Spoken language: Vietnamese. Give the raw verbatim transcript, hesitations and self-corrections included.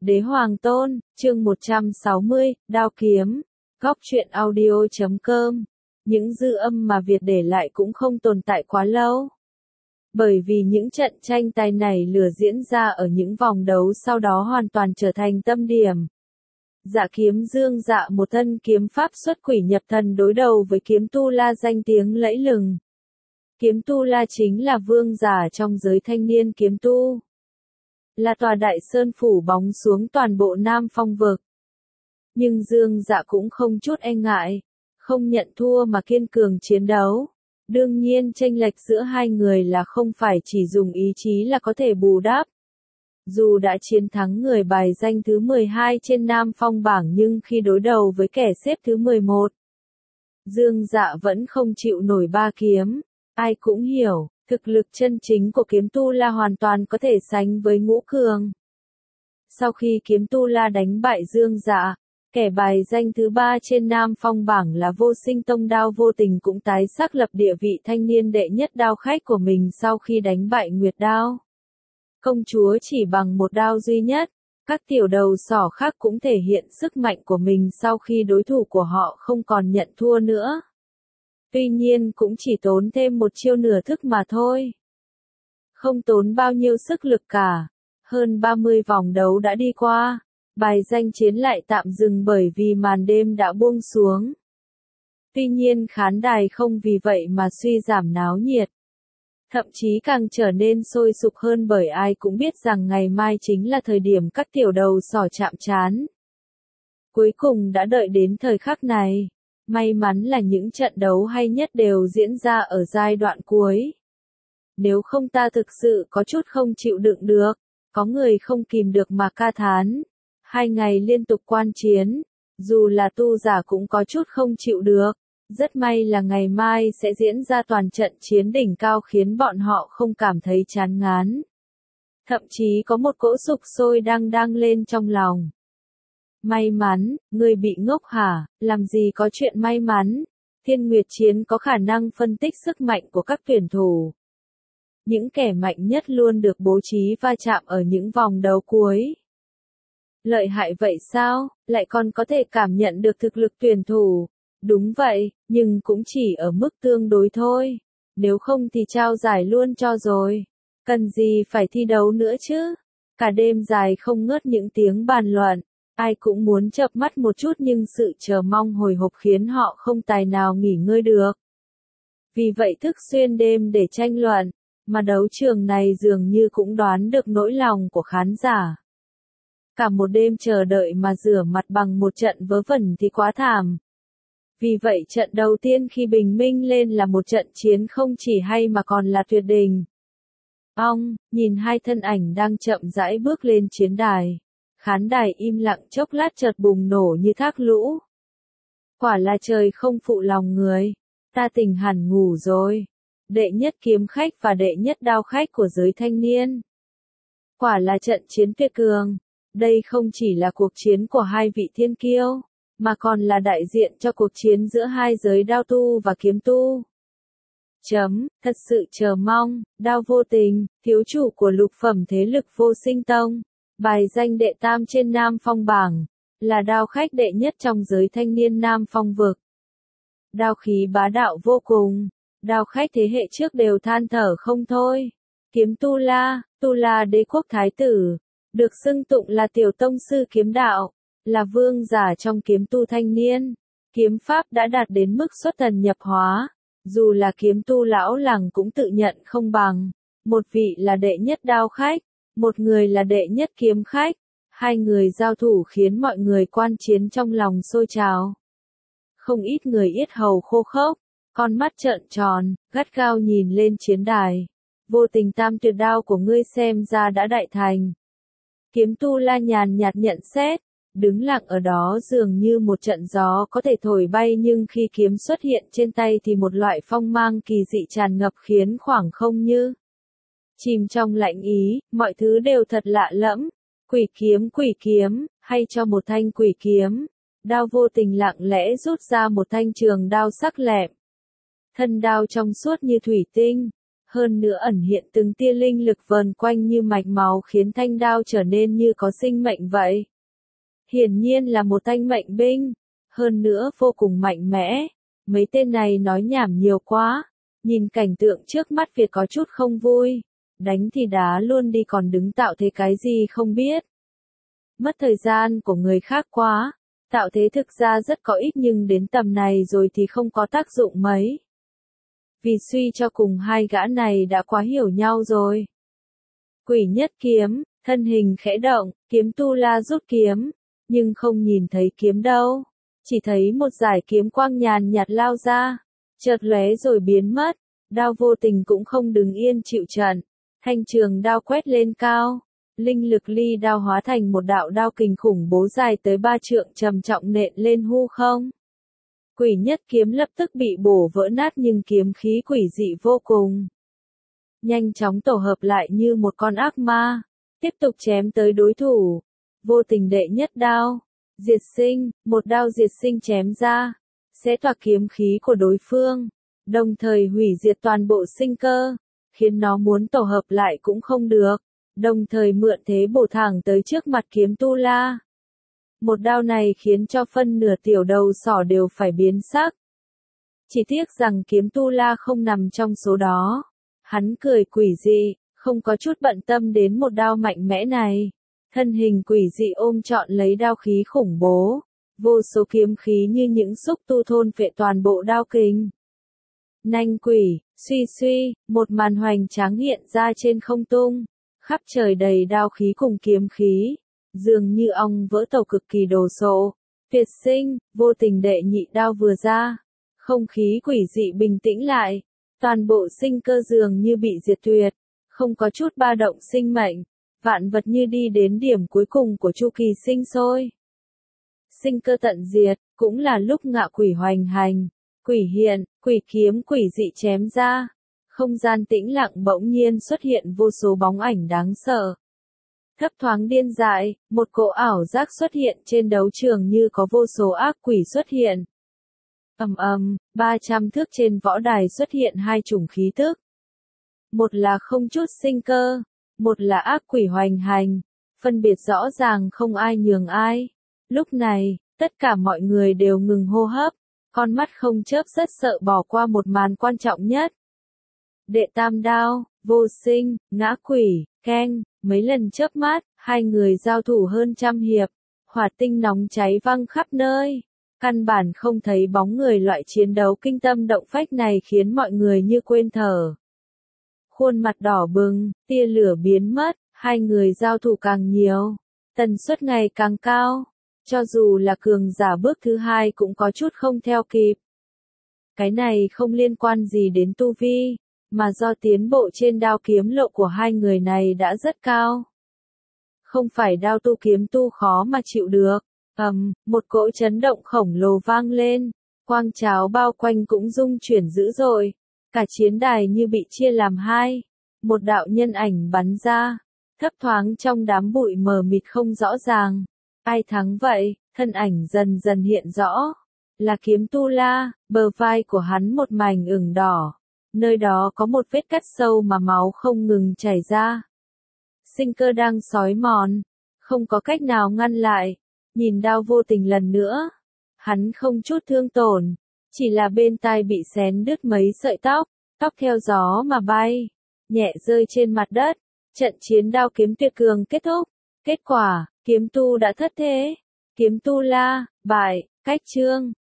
Đế Hoàng Tôn, chương một trăm sáu mươi, Đao Kiếm, Góc truyện audio chấm com. Những dư âm mà Việt để lại cũng không tồn tại quá lâu. Bởi vì những trận tranh tài nảy lửa diễn ra ở những vòng đấu sau đó hoàn toàn trở thành tâm điểm. Dạ Kiếm Dương Dạ một thân kiếm pháp xuất quỷ nhập thần đối đầu với kiếm tu la danh tiếng lẫy lừng. Kiếm tu la chính là vương giả trong giới thanh niên kiếm tu. Là tòa đại sơn phủ bóng xuống toàn bộ Nam Phong vực. Nhưng Dương Dạ cũng không chút e ngại, không nhận thua mà kiên cường chiến đấu. Đương nhiên chênh lệch giữa hai người là không phải chỉ dùng ý chí là có thể bù đắp. Dù đã chiến thắng người bài danh thứ mười hai trên Nam Phong bảng nhưng khi đối đầu với kẻ xếp thứ mười một, Dương Dạ vẫn không chịu nổi ba kiếm. Ai cũng hiểu, thực lực chân chính của kiếm tu la hoàn toàn có thể sánh với ngũ cường. Sau khi kiếm tu la đánh bại Dương Dạ, kẻ bài danh thứ ba trên Nam Phong bảng là Vô Sinh Tông Đao Vô Tình cũng tái xác lập địa vị thanh niên đệ nhất đao khách của mình sau khi đánh bại Nguyệt Đao. Công chúa chỉ bằng một đao duy nhất, các tiểu đầu sỏ khác cũng thể hiện sức mạnh của mình sau khi đối thủ của họ không còn nhận thua nữa. Tuy nhiên cũng chỉ tốn thêm một chiêu nửa thức mà thôi. Không tốn bao nhiêu sức lực cả. Hơn ba mươi vòng đấu đã đi qua. Bài danh chiến lại tạm dừng bởi vì màn đêm đã buông xuống. Tuy nhiên khán đài không vì vậy mà suy giảm náo nhiệt. Thậm chí càng trở nên sôi sục hơn bởi ai cũng biết rằng ngày mai chính là thời điểm các tiểu đầu sỏ chạm trán. Cuối cùng đã đợi đến thời khắc này. May mắn là những trận đấu hay nhất đều diễn ra ở giai đoạn cuối. Nếu không ta thực sự có chút không chịu đựng được, có người không kìm được mà ca thán. Hai ngày liên tục quan chiến, dù là tu giả cũng có chút không chịu được. Rất may là ngày mai sẽ diễn ra toàn trận chiến đỉnh cao khiến bọn họ không cảm thấy chán ngán. Thậm chí có một cỗ sục sôi đang đang lên trong lòng. May mắn, người bị ngốc hả, làm gì có chuyện may mắn. Thiên Nguyệt Chiến có khả năng phân tích sức mạnh của các tuyển thủ. Những kẻ mạnh nhất luôn được bố trí va chạm ở những vòng đấu cuối. Lợi hại vậy sao, lại còn có thể cảm nhận được thực lực tuyển thủ. Đúng vậy, nhưng cũng chỉ ở mức tương đối thôi. Nếu không thì trao giải luôn cho rồi. Cần gì phải thi đấu nữa chứ. Cả đêm dài không ngớt những tiếng bàn luận. Ai cũng muốn chợp mắt một chút nhưng sự chờ mong hồi hộp khiến họ không tài nào nghỉ ngơi được. Vì vậy thức xuyên đêm để tranh luận, mà đấu trường này dường như cũng đoán được nỗi lòng của khán giả. Cả một đêm chờ đợi mà rửa mặt bằng một trận vớ vẩn thì quá thảm. Vì vậy trận đầu tiên khi bình minh lên là một trận chiến không chỉ hay mà còn là tuyệt đình. Ong, nhìn hai thân ảnh đang chậm rãi bước lên chiến đài. Khán đài im lặng chốc lát chợt bùng nổ như thác lũ. Quả là trời không phụ lòng người. Ta tỉnh hẳn ngủ rồi. Đệ nhất kiếm khách và đệ nhất đao khách của giới thanh niên. Quả là trận chiến tuyệt cường. Đây không chỉ là cuộc chiến của hai vị thiên kiêu, mà còn là đại diện cho cuộc chiến giữa hai giới đao tu và kiếm tu. Chấm, thật sự chờ mong, Đao Vô Tình, thiếu chủ của lục phẩm thế lực Vô Sinh Tông. Bài danh đệ tam trên Nam Phong bảng, là đao khách đệ nhất trong giới thanh niên Nam Phong vực. Đao khí bá đạo vô cùng, đao khách thế hệ trước đều than thở không thôi. Kiếm tu la, tu la đế quốc thái tử, được xưng tụng là tiểu tông sư kiếm đạo, là vương giả trong kiếm tu thanh niên. Kiếm pháp đã đạt đến mức xuất thần nhập hóa, dù là kiếm tu lão làng cũng tự nhận không bằng. Một vị là đệ nhất đao khách, một người là đệ nhất kiếm khách, hai người giao thủ khiến mọi người quan chiến trong lòng sôi trào. Không ít người yết hầu khô khốc, con mắt trợn tròn, gắt gao nhìn lên chiến đài. Vô Tình tam tuyệt đao của ngươi xem ra đã đại thành. Kiếm tu la nhàn nhạt nhận xét, đứng lặng ở đó dường như một trận gió có thể thổi bay nhưng khi kiếm xuất hiện trên tay thì một loại phong mang kỳ dị tràn ngập khiến khoảng không như chìm trong lạnh ý, mọi thứ đều thật lạ lẫm. Quỷ kiếm quỷ kiếm, hay cho một thanh quỷ kiếm. Đao Vô Tình lặng lẽ rút ra một thanh trường đao sắc lẹm. Thân đao trong suốt như thủy tinh, Hơn nữa ẩn hiện từng tia linh lực vờn quanh như mạch máu khiến thanh đao trở nên như có sinh mệnh vậy. Hiển nhiên là một thanh mệnh binh, hơn nữa vô cùng mạnh mẽ. Mấy tên này nói nhảm nhiều quá, nhìn cảnh tượng trước mắt Việt có chút không vui. Đánh thì đá luôn đi còn đứng tạo thế cái gì không biết. Mất thời gian của người khác quá, tạo thế thực ra rất có ích nhưng đến tầm này rồi thì không có tác dụng mấy. Vì suy cho cùng hai gã này đã quá hiểu nhau rồi. Quỷ nhất kiếm, thân hình khẽ động, kiếm tu la rút kiếm, nhưng không nhìn thấy kiếm đâu. Chỉ thấy một dải kiếm quang nhàn nhạt lao ra, chợt lóe rồi biến mất, đao vô tình cũng không đứng yên chịu trận, thanh trường đao quét lên cao, linh lực ly đao hóa thành một đạo đao kình khủng bố dài tới ba trượng trầm trọng nện lên hư không. Quỷ nhất kiếm lập tức bị bổ vỡ nát nhưng kiếm khí quỷ dị vô cùng. Nhanh chóng tổ hợp lại như một con ác ma, tiếp tục chém tới đối thủ. Vô tình đệ nhất đao, diệt sinh, một đao diệt sinh chém ra, sẽ toạc kiếm khí của đối phương, đồng thời hủy diệt toàn bộ sinh cơ, khiến nó muốn tổ hợp lại cũng không được, đồng thời mượn thế bổ thẳng tới trước mặt kiếm tu la. Một đao này khiến cho phân nửa tiểu đầu sỏ đều phải biến sắc. Chỉ tiếc rằng kiếm tu la không nằm trong số đó. Hắn cười quỷ dị, không có chút bận tâm đến một đao mạnh mẽ này. Thân hình quỷ dị ôm trọn lấy đao khí khủng bố. Vô số kiếm khí như những xúc tu thôn phệ toàn bộ đao kình. Nanh quỷ, suy suy, một màn hoành tráng hiện ra trên không tung. Khắp trời đầy đao khí cùng kiếm khí. Dường như ong vỡ tổ cực kỳ đồ sộ. Tuyệt sinh, vô tình đệ nhị đao vừa ra. Không khí quỷ dị bình tĩnh lại. Toàn bộ sinh cơ dường như bị diệt tuyệt. Không có chút ba động sinh mệnh. Vạn vật như đi đến điểm cuối cùng của chu kỳ sinh sôi. Sinh cơ tận diệt, cũng là lúc ngạ quỷ hoành hành. Quỷ hiện, quỷ kiếm quỷ dị chém ra. Không gian tĩnh lặng bỗng nhiên xuất hiện vô số bóng ảnh đáng sợ. Thấp thoáng điên dại, một cỗ ảo giác xuất hiện trên đấu trường như có vô số ác quỷ xuất hiện. Ầm ầm, ba trăm thước trên võ đài xuất hiện hai chủng khí tức. Một là không chút sinh cơ, một là ác quỷ hoành hành, phân biệt rõ ràng không ai nhường ai. Lúc này, tất cả mọi người đều ngừng hô hấp, con mắt không chớp rất sợ bỏ qua một màn quan trọng nhất. Đệ tam đao, vô sinh, ngã quỷ, keng, mấy lần chớp mắt, hai người giao thủ hơn trăm hiệp, hỏa tinh nóng cháy văng khắp nơi. Căn bản không thấy bóng người loại chiến đấu kinh tâm động phách này khiến mọi người như quên thở. Khuôn mặt đỏ bừng, tia lửa biến mất, hai người giao thủ càng nhiều, tần suất ngày càng cao. Cho dù là cường giả bước thứ hai cũng có chút không theo kịp. Cái này không liên quan gì đến tu vi, mà do tiến bộ trên đao kiếm lộ của hai người này đã rất cao. Không phải đao tu kiếm tu khó mà chịu được. Ầm, um, một cỗ chấn động khổng lồ vang lên, quang cháo bao quanh cũng rung chuyển dữ dội, cả chiến đài như bị chia làm hai, một đạo nhân ảnh bắn ra, thấp thoáng trong đám bụi mờ mịt không rõ ràng. Ai thắng vậy? Thân ảnh dần dần hiện rõ, là kiếm tu la, bờ vai của hắn một mảnh ửng đỏ, nơi đó có một vết cắt sâu mà máu không ngừng chảy ra. Sinh cơ đang xói mòn, không có cách nào ngăn lại. Nhìn đao vô tình lần nữa, hắn không chút thương tổn, chỉ là bên tai bị xén đứt mấy sợi tóc, tóc theo gió mà bay, nhẹ rơi trên mặt đất. Trận chiến đao kiếm tuyệt cường kết thúc, kết quả, kiếm tu đã thất thế, kiếm tu la, bại, cách chương.